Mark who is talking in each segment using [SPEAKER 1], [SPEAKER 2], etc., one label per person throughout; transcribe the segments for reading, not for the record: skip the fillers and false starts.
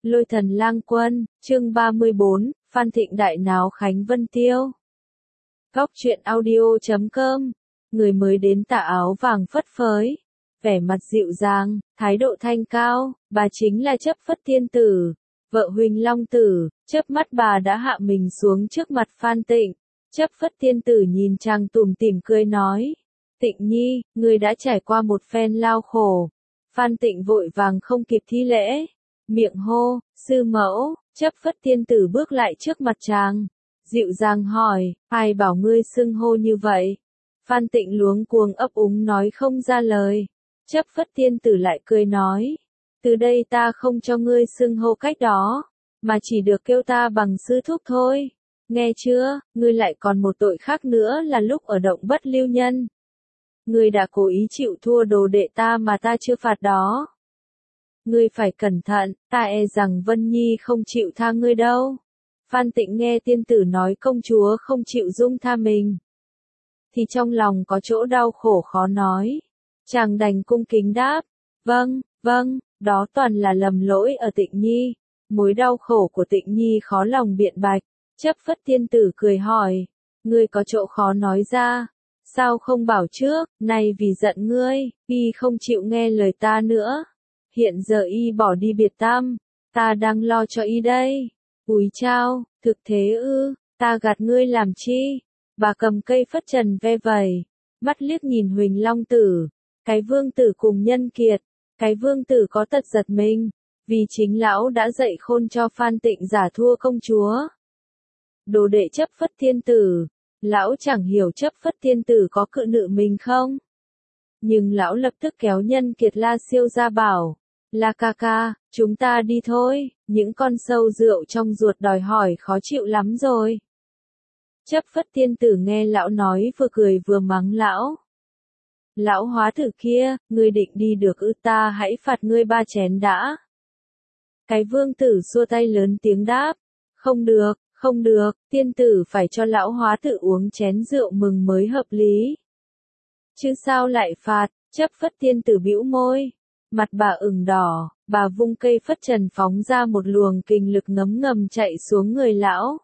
[SPEAKER 1] Lôi thần lang quân, chương 34, Phan Thịnh đại náo Khánh Vân Tiêu. Góc truyện audio.com, người mới đến tà áo vàng phất phới, vẻ mặt dịu dàng, thái độ thanh cao, bà chính là Chấp Phất Thiên Tử, vợ Huỳnh Long Tử. Chớp mắt bà đã hạ mình xuống trước mặt Phan Tịnh. Chấp Phất Thiên Tử nhìn chàng tủm tỉm cười nói, Tịnh Nhi, ngươi đã trải qua một phen lao khổ. Phan Tịnh vội vàng không kịp thi lễ, miệng hô, sư mẫu. Chấp Phất Thiên Tử bước lại trước mặt chàng, dịu dàng hỏi, ai bảo ngươi xưng hô như vậy? Phan Tịnh luống cuống ấp úng nói không ra lời. Chấp Phất Thiên Tử lại cười nói, từ đây ta không cho ngươi xưng hô cách đó, mà chỉ được kêu ta bằng sư thúc thôi. Nghe chưa, ngươi lại còn một tội khác nữa là lúc ở động Bất Lưu Nhân. Ngươi đã cố ý chịu thua đồ đệ ta mà ta chưa phạt đó. Ngươi phải cẩn thận, ta e rằng Vân Nhi không chịu tha ngươi đâu. Phan Tịnh nghe tiên tử nói công chúa không chịu dung tha mình, thì trong lòng có chỗ đau khổ khó nói. Chàng đành cung kính đáp, vâng, đó toàn là lầm lỗi ở Tịnh Nhi. Mối đau khổ của Tịnh Nhi khó lòng biện bạch. Chấp Phất Thiên Tử cười hỏi, ngươi có chỗ khó nói ra, sao không bảo trước, này vì giận ngươi, y không chịu nghe lời ta nữa. Hiện giờ y bỏ đi biệt tam, ta đang lo cho y đây. Úi chao, thực thế ư, ta gạt ngươi làm chi? Bà cầm cây phất trần ve vẩy, mắt liếc nhìn Huỳnh Long Tử, cái vương tử cùng Nhân Kiệt. Cái vương tử có tật giật mình, vì chính lão đã dạy khôn cho Phan Tịnh giả thua công chúa. Đồ đệ Chấp Phất Thiên Tử, lão chẳng hiểu Chấp Phất Thiên Tử có cự nữ mình không? Nhưng lão lập tức kéo Nhân Kiệt La Siêu ra bảo, La ca ca, chúng ta đi thôi, những con sâu rượu trong ruột đòi hỏi khó chịu lắm rồi. Chấp Phất Thiên Tử nghe lão nói vừa cười vừa mắng lão. Lão hóa thử kia, ngươi định đi được ư? Ta hãy phạt ngươi 3 chén đã. Cái vương tử xua tay lớn tiếng đáp, không được, tiên tử phải cho lão hóa thử uống chén rượu mừng mới hợp lý. Chứ sao lại phạt? Chấp Phất Thiên Tử bĩu môi, mặt bà ửng đỏ, bà vung cây phất trần phóng ra một luồng kình lực ngấm ngầm chạy xuống người lão.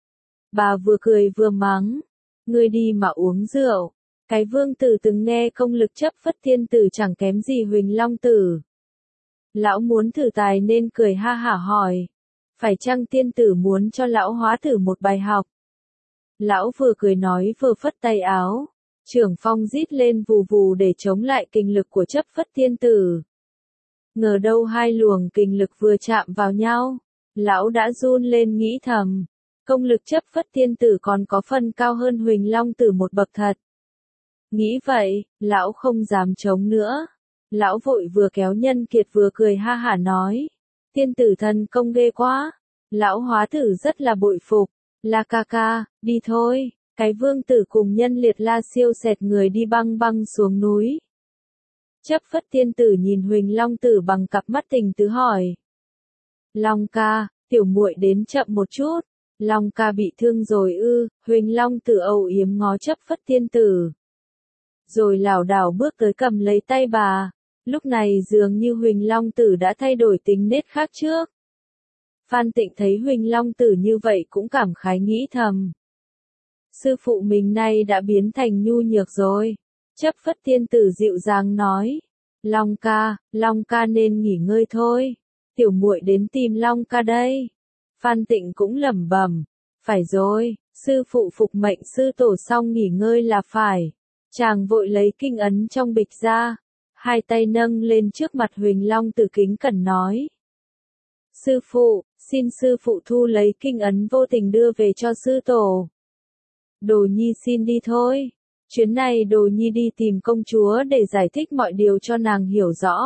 [SPEAKER 1] Bà vừa cười vừa mắng, ngươi đi mà uống rượu. Cái vương tử từng nghe công lực Chấp Phất Thiên Tử chẳng kém gì Huỳnh Long Tử. Lão muốn thử tài nên cười ha hả hỏi, phải chăng tiên tử muốn cho lão hóa thử một bài học? Lão vừa cười nói vừa phất tay áo, trưởng phong rít lên vù vù để chống lại kình lực của Chấp Phất Thiên Tử. Ngờ đâu hai luồng kình lực vừa chạm vào nhau, lão đã run lên nghĩ thầm, công lực Chấp Phất Thiên Tử còn có phần cao hơn Huỳnh Long Tử một bậc thật. Nghĩ vậy, lão không dám chống nữa. Lão vội vừa kéo Nhân Kiệt vừa cười ha hả nói, tiên tử thần công ghê quá. Lão hóa thử rất là bội phục. La ca ca, đi thôi. Cái vương tử cùng Nhân Liệt La Siêu xẹt người đi băng băng xuống núi. Chấp Phất Thiên Tử nhìn Huỳnh Long Tử bằng cặp mắt tình tứ hỏi, Long ca, tiểu muội đến chậm một chút. Long ca bị thương rồi ư? Huỳnh Long Tử âu yếm ngó Chấp Phất Thiên Tử, rồi lảo đảo bước tới cầm lấy tay bà. Lúc này dường như Huỳnh Long Tử đã thay đổi tính nết khác trước. Phan Tịnh thấy Huỳnh Long Tử như vậy cũng cảm khái nghĩ thầm, sư phụ mình nay đã biến thành nhu nhược rồi. Chấp Phất Thiên Tử dịu dàng nói, Long ca nên nghỉ ngơi thôi. Tiểu muội đến tìm Long ca đây. Phan Tịnh cũng lẩm bẩm, phải rồi, sư phụ phục mệnh sư tổ xong nghỉ ngơi là phải. Chàng vội lấy kinh ấn trong bịch ra, hai tay nâng lên trước mặt Huỳnh Long Tử kính cẩn nói, sư phụ, xin sư phụ thu lấy kinh ấn vô tình đưa về cho sư tổ. Đồ nhi xin đi thôi. Chuyến này Đồ nhi đi tìm công chúa để giải thích mọi điều cho nàng hiểu rõ.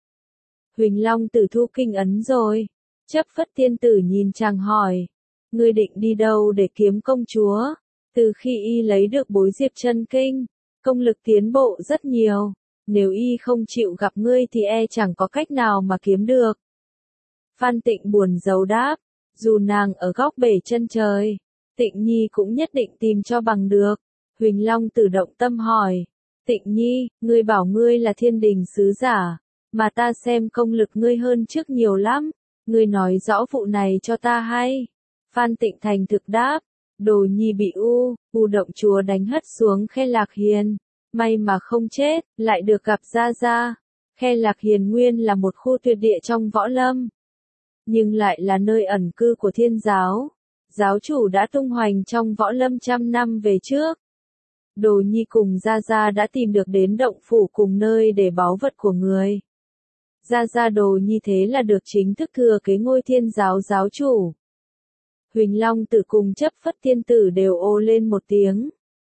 [SPEAKER 1] Huỳnh Long Tử thu kinh ấn rồi. Chấp Phất Thiên Tử nhìn chàng hỏi, ngươi định đi đâu để kiếm công chúa? Từ khi y lấy được bối diệp chân kinh, công lực tiến bộ rất nhiều. Nếu y không chịu gặp ngươi thì e chẳng có cách nào mà kiếm được. Phan Tịnh buồn rầu đáp, dù nàng ở góc bể chân trời, Tịnh Nhi cũng nhất định tìm cho bằng được. Huỳnh Long Tử động tâm hỏi, Tịnh Nhi, ngươi bảo ngươi là thiên đình sứ giả, mà ta xem công lực ngươi hơn trước nhiều lắm. Ngươi nói rõ vụ này cho ta hay. Phan Tịnh thành thực đáp, Đồ Nhi bị U động chúa đánh hất xuống Khe Lạc Hiền, may mà không chết, lại được gặp Gia Gia. Khe Lạc Hiền nguyên là một khu tuyệt địa trong võ lâm, nhưng lại là nơi ẩn cư của Thiên giáo. Giáo chủ đã tung hoành trong võ lâm trăm năm về trước. Đồ Nhi cùng Gia Gia đã tìm được đến động phủ cùng nơi để báu vật của người. Gia Gia Đồ Nhi thế là được chính thức thừa kế ngôi Thiên giáo giáo chủ. Huỳnh Long Tử cùng Chấp Phất Thiên Tử đều ồ lên một tiếng.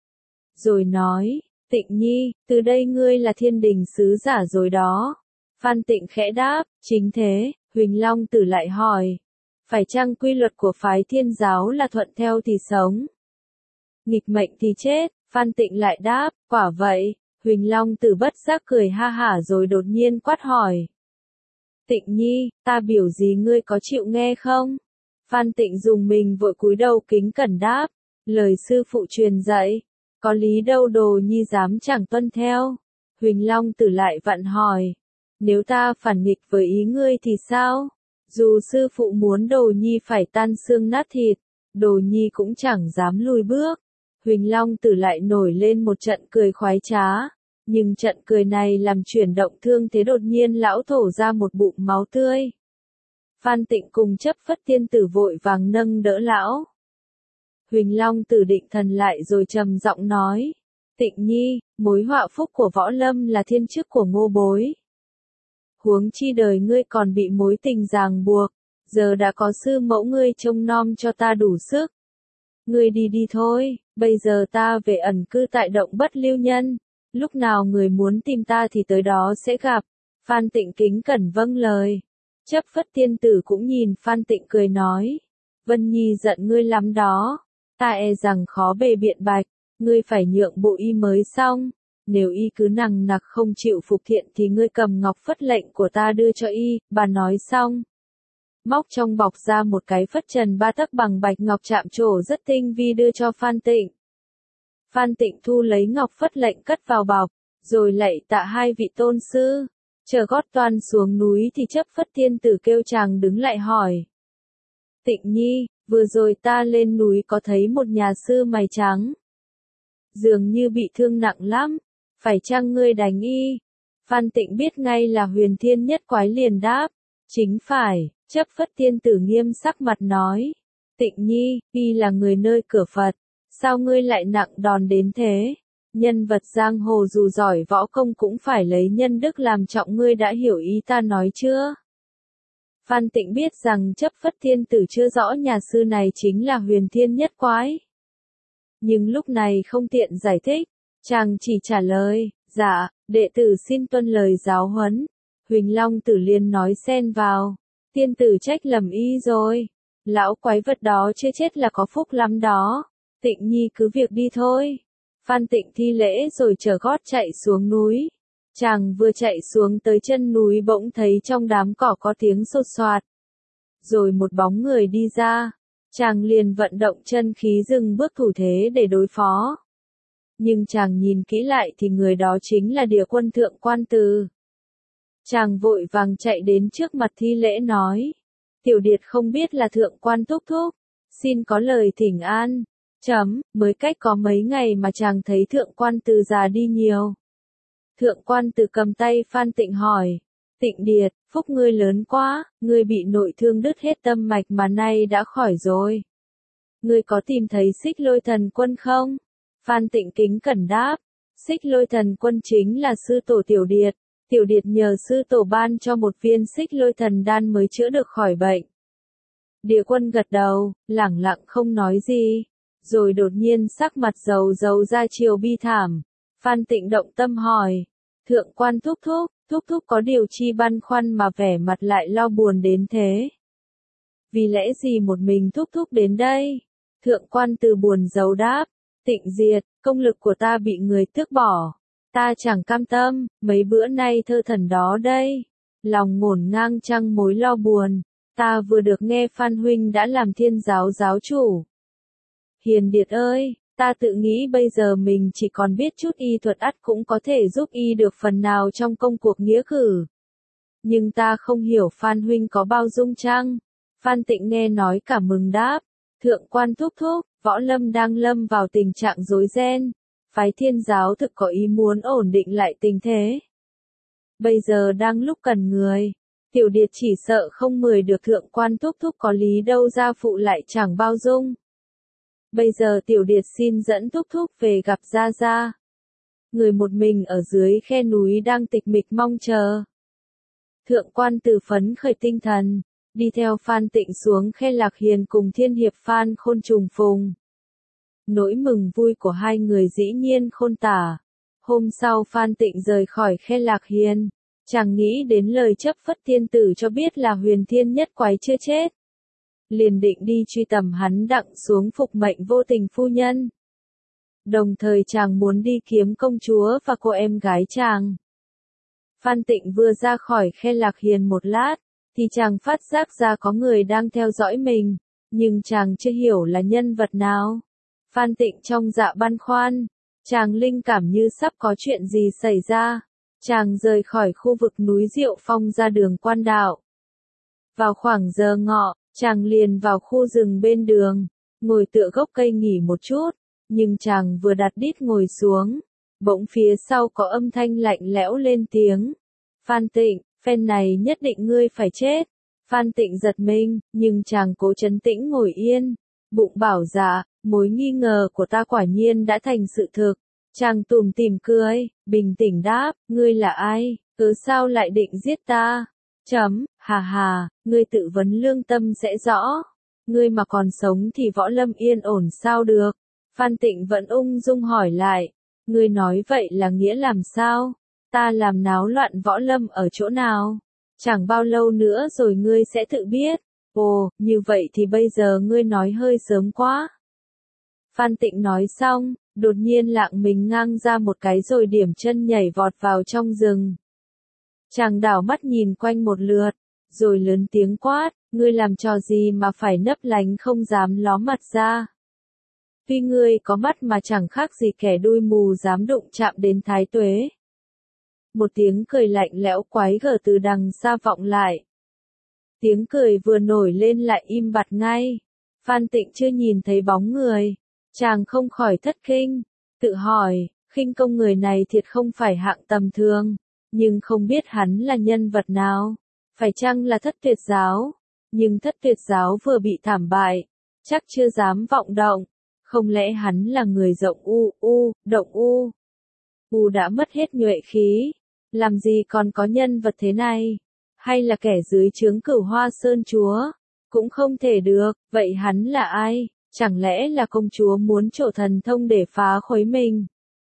[SPEAKER 1] Rồi nói, Tịnh Nhi, từ đây ngươi là Thiên Đình sứ giả rồi đó. Phan Tịnh khẽ đáp, chính thế. Huỳnh Long Tử lại hỏi, phải chăng quy luật của phái Thiên giáo là thuận theo thì sống, nghịch mệnh thì chết? Phan Tịnh lại đáp, quả vậy. Huỳnh Long Tử bất giác cười ha hả rồi đột nhiên quát hỏi, Tịnh Nhi, ta biểu gì ngươi có chịu nghe không? Phan Tịnh dùng mình vội cúi đầu kính cẩn đáp, lời sư phụ truyền dạy, có lý đâu Đồ Nhi dám chẳng tuân theo. Huỳnh Long Tử lại vặn hỏi, nếu ta phản nghịch với ý ngươi thì sao? Dù sư phụ muốn Đồ Nhi phải tan xương nát thịt, Đồ Nhi cũng chẳng dám lùi bước. Huỳnh Long Tử lại nổi lên một trận cười khoái trá, nhưng trận cười này làm chuyển động thương thế đột nhiên lão thổ ra một bụng máu tươi. Phan Tịnh cùng Chấp Phất Thiên Tử vội vàng nâng đỡ lão. Huỳnh Long Tử định thần lại rồi trầm giọng nói, Tịnh Nhi, mối họa phúc của võ lâm là thiên chức của Ngô Bối. Huống chi đời ngươi còn bị mối tình ràng buộc, giờ đã có sư mẫu ngươi trông nom cho ta đủ sức. Ngươi đi đi thôi, bây giờ ta về ẩn cư tại động Bất Lưu Nhân, lúc nào người muốn tìm ta thì tới đó sẽ gặp. Phan Tịnh kính cẩn vâng lời. Chấp Phất Thiên Tử cũng nhìn Phan Tịnh cười nói, Vân Nhi giận ngươi lắm đó, ta e rằng khó bề biện bạch, ngươi phải nhượng bộ y mới xong. Nếu y cứ nằng nặc không chịu phục thiện thì ngươi cầm ngọc phất lệnh của ta đưa cho y. Bà nói xong, móc trong bọc ra một cái phất trần 3 tấc bằng bạch ngọc chạm trổ rất tinh vi đưa cho Phan Tịnh. Phan Tịnh thu lấy ngọc phất lệnh cất vào bọc, rồi lạy tạ hai vị tôn sư. Chờ gót toan xuống núi thì Chấp Phất Thiên Tử kêu chàng đứng lại hỏi, Tịnh Nhi, vừa rồi ta lên núi có thấy một nhà sư mày trắng, dường như bị thương nặng lắm, phải chăng ngươi đánh y? Phan Tịnh biết ngay là Huyền Thiên Nhất Quái liền đáp, chính phải. Chấp Phất Thiên Tử nghiêm sắc mặt nói, Tịnh Nhi, y là người nơi cửa Phật, sao ngươi lại nặng đòn đến thế? Nhân vật giang hồ dù giỏi võ công cũng phải lấy nhân đức làm trọng, ngươi đã hiểu ý ta nói chưa? Phan Tịnh biết rằng Chấp Phất Thiên Tử chưa rõ nhà sư này chính là Huyền Thiên Nhất Quái, nhưng lúc này không tiện giải thích, chàng chỉ trả lời, dạ, đệ tử xin tuân lời giáo huấn. Huỳnh Long Tử liền nói xen vào, Thiên Tử trách lầm y rồi, lão quái vật đó chưa chết là có phúc lắm đó, Tịnh Nhi cứ việc đi thôi. Phan Tịnh thi lễ rồi chở gót chạy xuống núi. Chàng vừa chạy xuống tới chân núi bỗng thấy trong đám cỏ có tiếng sột soạt, rồi một bóng người đi ra. Chàng liền vận động chân khí dừng bước thủ thế để đối phó. Nhưng chàng nhìn kỹ lại thì người đó chính là Địa Quân Thượng Quan Từ. Chàng vội vàng chạy đến trước mặt thi lễ nói, Tiểu Điệt không biết là Thượng Quan thúc thúc, xin có lời thỉnh an. Mới cách có mấy ngày mà chàng thấy Thượng Quan Từ già đi nhiều. Thượng Quan Từ cầm tay Phan Tịnh hỏi, Tịnh Điệt, phúc ngươi lớn quá, ngươi bị nội thương đứt hết tâm mạch mà nay đã khỏi rồi. Ngươi có tìm thấy Xích Lôi Thần Quân không? Phan Tịnh kính cẩn đáp, Xích Lôi Thần Quân chính là sư tổ Tiểu Điệt. Tiểu Điệt nhờ sư tổ ban cho một viên Xích Lôi Thần đan mới chữa được khỏi bệnh. Địa Quân gật đầu, lẳng lặng không nói gì, rồi đột nhiên sắc mặt dầu ra chiều bi thảm. Phan Tịnh động tâm hỏi, Thượng Quan thúc thúc có điều chi băn khoăn mà vẻ mặt lại lo buồn đến thế? Vì lẽ gì một mình thúc thúc đến đây? Thượng Quan Từ buồn rầu đáp, Tịnh Diệt, công lực của ta bị người tước bỏ. Ta chẳng cam tâm, mấy bữa nay thơ thần đó đây. Lòng ngổn ngang trăng mối lo buồn. Ta vừa được nghe Phan Huynh đã làm Thiên giáo giáo chủ. Hiền Điệt ơi, ta tự nghĩ bây giờ mình chỉ còn biết chút y thuật ắt cũng có thể giúp y được phần nào trong công cuộc nghĩa cử. nhưng ta không hiểu Phan huynh có bao dung chăng? Phan Tịnh nghe nói cả mừng đáp, thượng quan thúc thúc, võ lâm đang lâm vào tình trạng rối ren, phái Thiên giáo thực có ý muốn ổn định lại tình thế. Bây giờ đang lúc cần người, tiểu điệt chỉ sợ không mời được thượng quan thúc thúc có lý đâu gia phụ lại chẳng bao dung. Bây giờ tiểu điệt xin dẫn thúc thúc về gặp gia gia. Người một mình ở dưới khe núi đang tịch mịch mong chờ. Thượng quan Từ phấn khởi tinh thần, đi theo Phan Tịnh xuống khe Lạc Hiền cùng Thiên Hiệp Phan Khôn trùng phùng. Nỗi mừng vui của hai người dĩ nhiên khôn tả. Hôm sau Phan Tịnh rời khỏi khe Lạc Hiền, chàng nghĩ đến lời chấp phất thiên tử cho biết là Huyền Thiên Nhất Quái chưa chết. Liền định đi truy tầm hắn đặng xuống phục mệnh vô tình phu nhân. Đồng thời chàng muốn đi kiếm công chúa và cô em gái chàng. Phan Tịnh vừa ra khỏi khe Lạc Hiền một lát, thì chàng phát giác ra có người đang theo dõi mình, nhưng chàng chưa hiểu là nhân vật nào. Phan Tịnh trong dạ băn khoăn, chàng linh cảm như sắp có chuyện gì xảy ra. Chàng rời khỏi khu vực núi Diệu Phong ra đường Quan Đạo. Vào khoảng giờ ngọ, chàng liền vào khu rừng bên đường, ngồi tựa gốc cây nghỉ một chút, nhưng chàng vừa đặt đít ngồi xuống, bỗng phía sau có âm thanh lạnh lẽo lên tiếng. Phan Tịnh, phen này nhất định ngươi phải chết. Phan Tịnh giật mình, nhưng chàng cố trấn tĩnh ngồi yên, bụng bảo dạ, mối nghi ngờ của ta quả nhiên đã thành sự thực. Chàng tủm tỉm cười, bình tĩnh đáp, ngươi là ai, cớ sao lại định giết ta? Hà hà, ngươi tự vấn lương tâm sẽ rõ. Ngươi mà còn sống thì võ lâm yên ổn sao được? Phan Tịnh vẫn ung dung hỏi lại, ngươi nói vậy là nghĩa làm sao? Ta làm náo loạn võ lâm ở chỗ nào? Chẳng bao lâu nữa rồi ngươi sẽ tự biết. Ồ, như vậy thì bây giờ ngươi nói hơi sớm quá. Phan Tịnh nói xong, đột nhiên lạng mình ngang ra một cái rồi điểm chân nhảy vọt vào trong rừng. Chàng đảo mắt nhìn quanh một lượt, rồi lớn tiếng quát, ngươi làm trò gì mà phải nấp lánh không dám ló mặt ra. Tuy ngươi có mắt mà chẳng khác gì kẻ đuôi mù dám đụng chạm đến thái tuế. Một tiếng cười lạnh lẽo quái gở từ đằng xa vọng lại. Tiếng cười vừa nổi lên lại im bặt ngay. Phan Tịnh chưa nhìn thấy bóng người. Chàng không khỏi thất kinh, tự hỏi, khinh công người này thiệt không phải hạng tầm thường, nhưng không biết hắn là nhân vật nào, phải chăng là Thất Tuyệt Giáo, nhưng Thất Tuyệt Giáo vừa bị thảm bại, chắc chưa dám vọng động, không lẽ hắn là người rộng động đã mất hết nhuệ khí, làm gì còn có nhân vật thế này, hay là kẻ dưới trướng Cửu Hoa Sơn Chúa, cũng không thể được, vậy hắn là ai? Chẳng lẽ là công chúa muốn trổ thần thông để phá khuấy mình?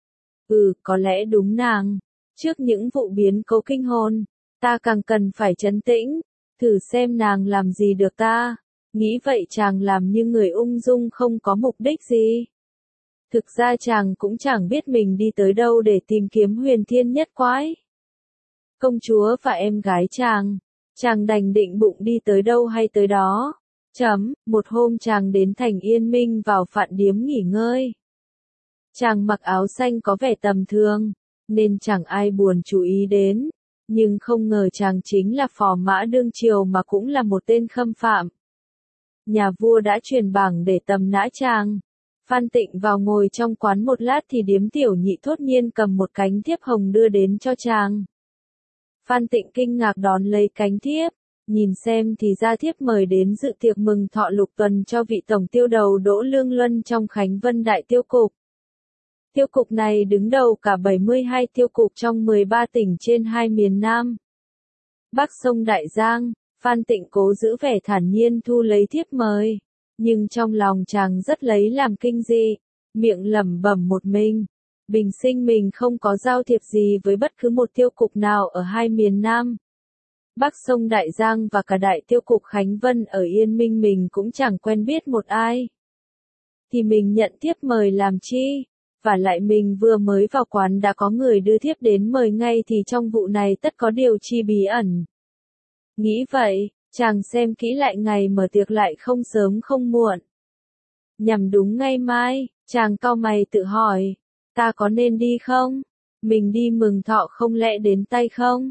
[SPEAKER 1] Có lẽ đúng nàng. Trước những vụ biến cố kinh hồn, ta càng cần phải trấn tĩnh, thử xem nàng làm gì được ta. Nghĩ vậy chàng làm như người ung dung không có mục đích gì. Thực ra chàng cũng chẳng biết mình đi tới đâu để tìm kiếm Huyền Thiên Nhất Quái. Công chúa và em gái chàng đành định bụng đi tới đâu hay tới đó. Một hôm chàng đến thành Yên Minh vào Phạn Điếm nghỉ ngơi. Chàng mặc áo xanh có vẻ tầm thường, nên chẳng ai buồn chú ý đến, nhưng không ngờ chàng chính là phò mã đương triều mà cũng là một tên khâm phạm. Nhà vua đã truyền bảng để tầm nã chàng. Phan Tịnh vào ngồi trong quán một lát thì điếm tiểu nhị thốt nhiên cầm một cánh thiếp hồng đưa đến cho chàng. Phan Tịnh kinh ngạc đón lấy cánh thiếp. Nhìn xem thì ra thiếp mời đến dự tiệc mừng thọ lục tuần cho vị tổng tiêu đầu Đỗ Lương Luân trong Khánh Vân Đại Tiêu Cục. Tiêu cục này đứng đầu cả 72 tiêu cục trong 13 tỉnh trên hai miền Nam. Bắc sông Đại Giang, Phan Tịnh cố giữ vẻ thản nhiên thu lấy thiếp mời, nhưng trong lòng chàng rất lấy làm kinh dị, miệng lẩm bẩm một mình. Bình sinh mình không có giao thiệp gì với bất cứ một tiêu cục nào ở hai miền Nam. Bắc sông Đại Giang và cả Đại Tiêu Cục Khánh Vân ở Yên Minh mình cũng chẳng quen biết một ai. Thì mình nhận thiếp mời làm chi? Và lại mình vừa mới vào quán đã có người đưa thiếp đến mời ngay thì trong vụ này tất có điều chi bí ẩn. Nghĩ vậy, chàng xem kỹ lại ngày mở tiệc lại không sớm không muộn. Nhằm đúng ngày mai, chàng cau mày tự hỏi, ta có nên đi không? Mình đi mừng thọ không lẽ đến tay không?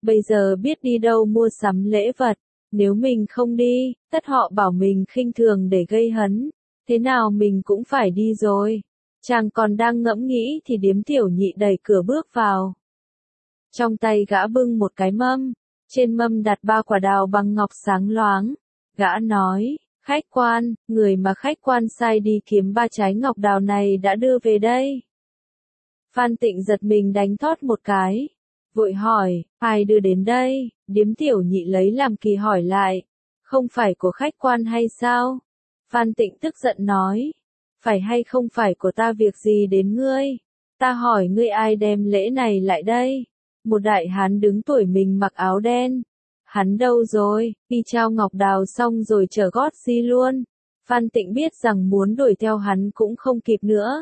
[SPEAKER 1] bây giờ biết đi đâu mua sắm lễ vật, nếu mình không đi, tất họ bảo mình khinh thường để gây hấn, thế nào mình cũng phải đi rồi. Chàng còn đang ngẫm nghĩ thì Điếm Tiểu Nhị đẩy cửa bước vào. Trong tay gã bưng một cái mâm, trên mâm đặt 3 quả đào bằng ngọc sáng loáng. Gã nói, khách quan, người mà khách quan sai đi kiếm 3 trái ngọc đào này đã đưa về đây. Phan Tịnh giật mình đánh thót một cái, vội hỏi, ai đưa đến đây? Điếm Tiểu Nhị lấy làm kỳ hỏi lại, không phải của khách quan hay sao? Phan Tịnh tức giận nói, phải hay không phải của ta việc gì đến ngươi? Ta hỏi ngươi ai đem lễ này lại đây? Một đại hán đứng tuổi mình mặc áo đen. Hắn đâu rồi? Y trao ngọc đào xong rồi trở gót đi luôn. Phan Tịnh biết rằng muốn đuổi theo hắn cũng không kịp nữa.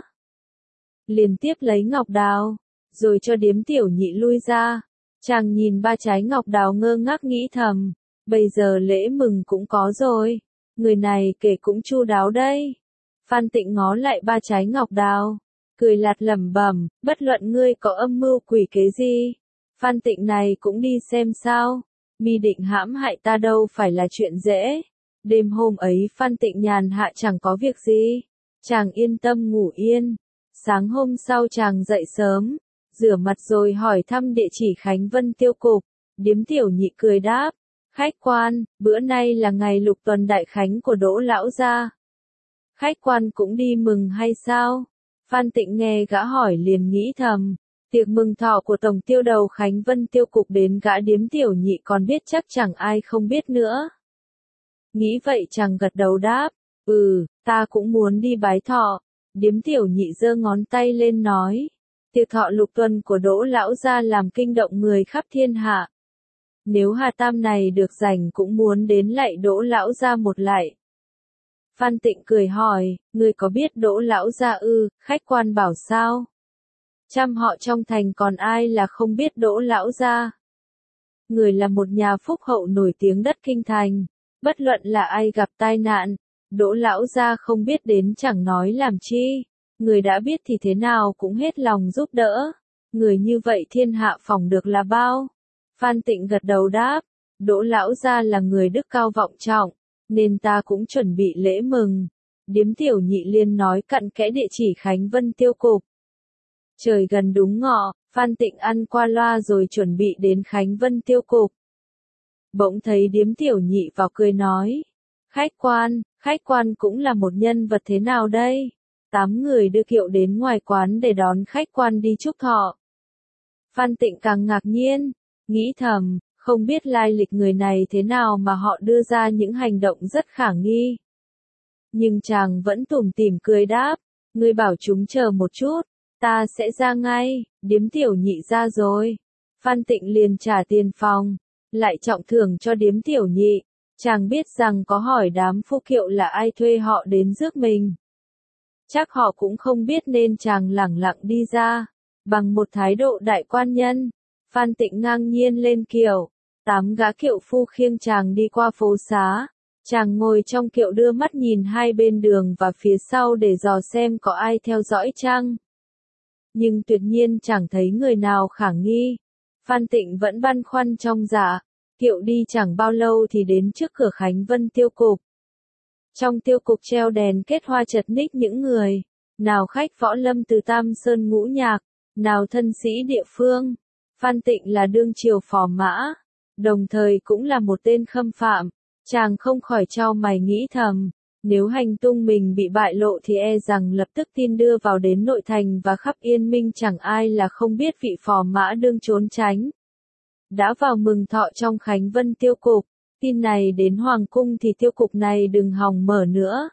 [SPEAKER 1] Liền tiếp lấy ngọc đào, rồi cho Điếm Tiểu Nhị lui ra. Chàng nhìn 3 trái ngọc đào ngơ ngác nghĩ thầm, bây giờ lễ mừng cũng có rồi. Người này kể cũng chu đáo đây. Phan Tịnh ngó lại 3 trái ngọc đào, cười lạt lẩm bẩm, bất luận ngươi có âm mưu quỷ kế gì, Phan Tịnh này cũng đi xem sao. Mi định hãm hại ta đâu phải là chuyện dễ. Đêm hôm ấy Phan Tịnh nhàn hạ chẳng có việc gì, chàng yên tâm ngủ yên. Sáng hôm sau chàng dậy sớm, rửa mặt rồi hỏi thăm địa chỉ Khánh Vân Tiêu Cục. Điếm Tiểu Nhị cười đáp, khách quan, bữa nay là ngày lục tuần đại khánh của Đỗ lão gia. Khách quan cũng đi mừng hay sao? Phan Tịnh nghe gã hỏi liền nghĩ thầm, tiệc mừng thọ của Tổng Tiêu đầu Khánh Vân Tiêu Cục đến gã Điếm Tiểu Nhị còn biết chắc chẳng ai không biết nữa. Nghĩ vậy chàng gật đầu đáp, ta cũng muốn đi bái thọ. Điếm Tiểu Nhị giơ ngón tay lên nói, tiệc thọ lục tuần của Đỗ lão gia làm kinh động người khắp thiên hạ. Nếu Hà Tam này được rảnh cũng muốn đến lạy Đỗ lão gia một lạy. Phan Tịnh cười hỏi, ngươi có biết Đỗ lão gia ư? Khách quan bảo sao? Trăm họ trong thành còn ai là không biết Đỗ lão gia? Người là một nhà phúc hậu nổi tiếng đất kinh thành, bất luận là ai gặp tai nạn, Đỗ lão gia không biết đến chẳng nói làm chi, người đã biết thì thế nào cũng hết lòng giúp đỡ. Người như vậy thiên hạ phỏng được là bao? Phan Tịnh gật đầu đáp, Đỗ lão gia là người đức cao vọng trọng, nên ta cũng chuẩn bị lễ mừng. Điếm Tiểu Nhị liền nói cặn kẽ địa chỉ Khánh Vân Tiêu Cục. Trời gần đúng ngọ, Phan Tịnh ăn qua loa rồi chuẩn bị đến Khánh Vân Tiêu Cục. Bỗng thấy Điếm Tiểu Nhị vào cười nói, khách quan cũng là một nhân vật thế nào đây? 8 người đưa kiệu đến ngoài quán để đón khách quan đi chúc thọ. Phan Tịnh càng ngạc nhiên, nghĩ thầm, không biết lai lịch người này thế nào mà họ đưa ra những hành động rất khả nghi. Nhưng chàng vẫn tủm tỉm cười đáp, ngươi bảo chúng chờ một chút, ta sẽ ra ngay. Điếm Tiểu Nhị ra rồi. Phan Tịnh liền trả tiền phòng, lại trọng thưởng cho Điếm Tiểu Nhị. Chàng biết rằng có hỏi đám phu kiệu là ai thuê họ đến rước mình. Chắc họ cũng không biết nên chàng lẳng lặng đi ra, bằng một thái độ đại quan nhân. Phan Tịnh ngang nhiên lên kiệu, 8 gã kiệu phu khiêng chàng đi qua phố xá. Chàng ngồi trong kiệu đưa mắt nhìn hai bên đường và phía sau để dò xem có ai theo dõi chăng. Nhưng tuyệt nhiên chẳng thấy người nào khả nghi. Phan Tịnh vẫn băn khoăn trong dạ. Kiệu đi chẳng bao lâu thì đến trước cửa Khánh Vân Tiêu Cục. Trong tiêu cục treo đèn kết hoa chật ních những người, nào khách võ lâm từ Tam Sơn Ngũ Nhạc, nào thân sĩ địa phương. Phan Tịnh là đương triều phò mã, đồng thời cũng là một tên khâm phạm. Chàng không khỏi chau mày nghĩ thầm, nếu hành tung mình bị bại lộ thì e rằng lập tức tin đưa vào đến nội thành và khắp Yên Minh chẳng ai là không biết vị phò mã đương trốn tránh. Đã vào mừng thọ trong Khánh Vân Tiêu Cục, tin này đến Hoàng Cung thì tiêu cục này đừng hòng mở nữa.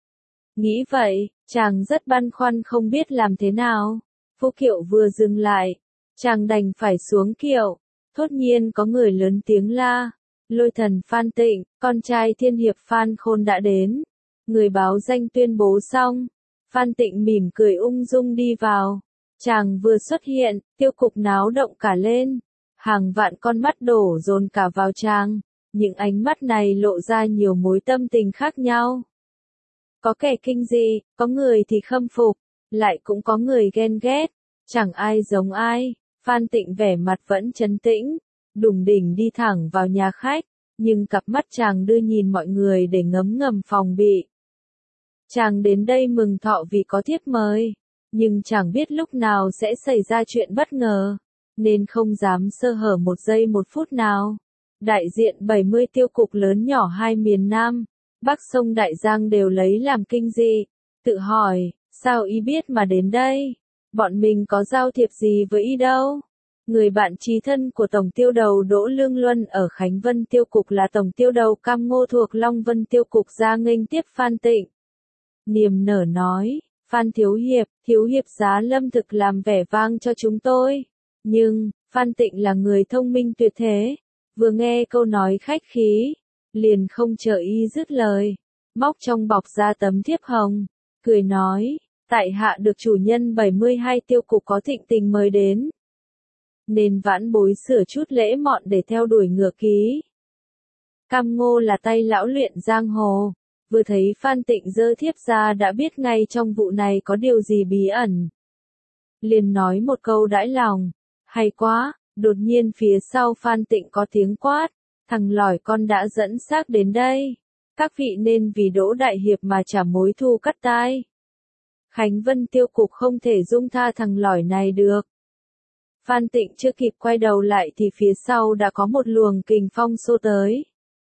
[SPEAKER 1] Nghĩ vậy, chàng rất băn khoăn không biết làm thế nào. Phu kiệu vừa dừng lại, chàng đành phải xuống kiệu. Thốt nhiên có người lớn tiếng la, Lôi Thần Phan Tịnh, con trai Thiên Hiệp Phan Khôn đã đến. Người báo danh tuyên bố xong, Phan Tịnh mỉm cười ung dung đi vào. Chàng vừa xuất hiện, tiêu cục náo động cả lên. Hàng vạn con mắt đổ dồn cả vào chàng. Những ánh mắt này lộ ra nhiều mối tâm tình khác nhau. Có kẻ kinh dị, có người thì khâm phục, lại cũng có người ghen ghét. Chẳng ai giống ai. Phan Tịnh vẻ mặt vẫn trấn tĩnh, đùng đỉnh đi thẳng vào nhà khách, nhưng cặp mắt chàng đưa nhìn mọi người để ngấm ngầm phòng bị. Chàng đến đây mừng thọ vì có thiếp mời, nhưng chẳng biết lúc nào sẽ xảy ra chuyện bất ngờ, nên không dám sơ hở một giây một phút nào. Đại diện 70 tiêu cục lớn nhỏ hai miền Nam, Bắc sông Đại Giang đều lấy làm kinh dị, tự hỏi, sao y biết mà đến đây? Bọn mình có giao thiệp gì với y đâu? Người bạn chí thân của Tổng tiêu đầu Đỗ Lương Luân ở Khánh Vân tiêu cục là Tổng tiêu đầu Cam Ngô thuộc Long Vân tiêu cục ra nghênh tiếp Phan Tịnh. Niềm nở nói, Phan Thiếu Hiệp giá lâm thực làm vẻ vang cho chúng tôi. Nhưng, Phan Tịnh là người thông minh tuyệt thế, vừa nghe câu nói khách khí, liền không chờ y dứt lời, móc trong bọc ra tấm thiếp hồng, cười nói, tại hạ được chủ nhân 72 tiêu cục có thịnh tình mời đến, nên vãn bối sửa chút lễ mọn để theo đuổi ngựa ký. Cam Ngô là tay lão luyện giang hồ, vừa thấy Phan Tịnh giơ thiếp ra đã biết ngay trong vụ này có điều gì bí ẩn. Liền nói một câu đãi lòng, hay quá, đột nhiên phía sau Phan Tịnh có tiếng quát, thằng lỏi con đã dẫn xác đến đây. Các vị nên vì Đỗ Đại Hiệp mà trả mối thù cắt tai. Khánh Vân tiêu cục không thể dung tha thằng lỏi này được. Phan Tịnh chưa kịp quay đầu lại thì phía sau đã có một luồng kình phong xô tới.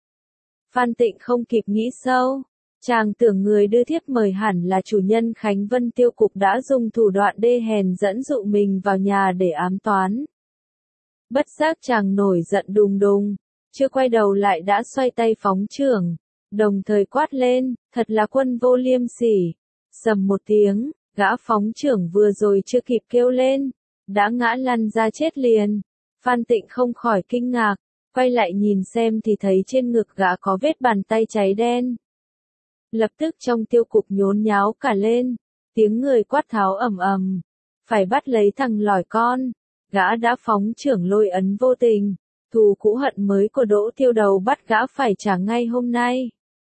[SPEAKER 1] Phan Tịnh không kịp nghĩ sâu, chàng tưởng người đưa thiếp mời hẳn là chủ nhân Khánh Vân tiêu cục đã dùng thủ đoạn đê hèn dẫn dụ mình vào nhà để ám toán. Bất giác chàng nổi giận đùng đùng, chưa quay đầu lại đã xoay tay phóng chưởng, đồng thời quát lên, thật là quân vô liêm sỉ. Sầm một tiếng, gã phóng chưởng vừa rồi chưa kịp kêu lên, đã ngã lăn ra chết liền. Phan Tịnh không khỏi kinh ngạc, quay lại nhìn xem thì thấy trên ngực gã có vết bàn tay cháy đen. Lập tức trong tiêu cục nhốn nháo cả lên, tiếng người quát tháo ầm ầm, phải bắt lấy thằng lỏi con. Gã đã phóng chưởng lôi ấn vô tình, thù cũ hận mới của Đỗ tiêu đầu bắt gã phải trả ngay hôm nay.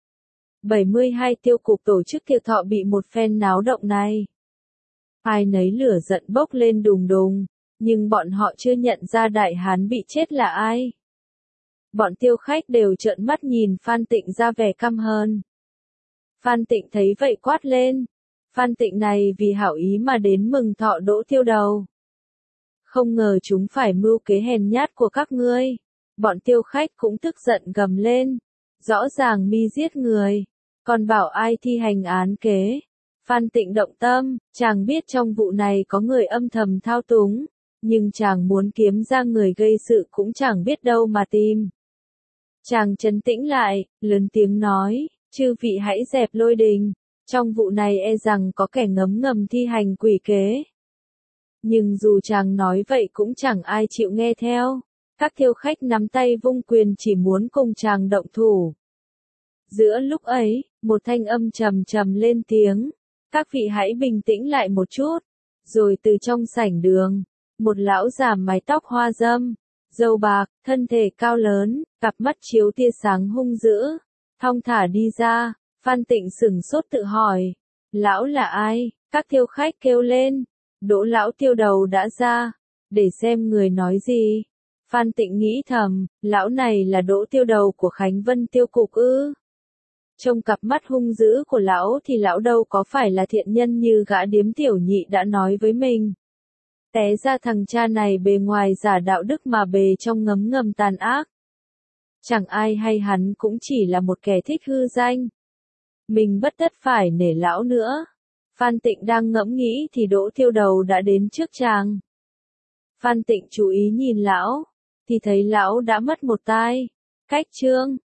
[SPEAKER 1] 72 tiêu cục tổ chức tiệc thọ bị một phen náo động này. Ai nấy lửa giận bốc lên đùng đùng, nhưng bọn họ chưa nhận ra đại hán bị chết là ai. Bọn tiêu khách đều trợn mắt nhìn Phan Tịnh ra vẻ căm hờn. Phan Tịnh thấy vậy quát lên, Phan Tịnh này vì hảo ý mà đến mừng thọ Đỗ tiêu đầu. Không ngờ chúng phải mưu kế hèn nhát của các ngươi. Bọn tiêu khách cũng tức giận gầm lên. Rõ ràng mi giết người, còn bảo ai thi hành án kế. Phan Tịnh động tâm, chàng biết trong vụ này có người âm thầm thao túng, nhưng chàng muốn kiếm ra người gây sự cũng chẳng biết đâu mà tìm. Chàng trấn tĩnh lại, lớn tiếng nói, chư vị hãy dẹp lôi đình, trong vụ này e rằng có kẻ ngấm ngầm thi hành quỷ kế. Nhưng dù chàng nói vậy cũng chẳng ai chịu nghe theo. Các thiêu khách nắm tay vung quyền chỉ muốn cùng chàng động thủ. Giữa lúc ấy, một thanh âm trầm trầm lên tiếng. Các vị hãy bình tĩnh lại một chút. Rồi từ trong sảnh đường, một lão già mái tóc hoa râm, râu bạc, thân thể cao lớn, cặp mắt chiếu tia sáng hung dữ, thong thả đi ra. Phan Tịnh sửng sốt tự hỏi, lão là ai? Các thiêu khách kêu lên, Đỗ lão tiêu đầu đã ra, để xem người nói gì. Phan Tịnh nghĩ thầm, lão này là Đỗ tiêu đầu của Khánh Vân tiêu cục ư? Trong cặp mắt hung dữ của lão thì lão đâu có phải là thiện nhân như gã điếm tiểu nhị đã nói với mình. Té ra thằng cha này bề ngoài giả đạo đức mà bề trong ngấm ngầm tàn ác. Chẳng ai hay hắn cũng chỉ là một kẻ thích hư danh. Mình bất tất phải nể lão nữa. Phan Tịnh đang ngẫm nghĩ thì Đỗ tiêu đầu đã đến trước chàng. Phan Tịnh chú ý nhìn lão, thì thấy lão đã mất một tai. Cách trương,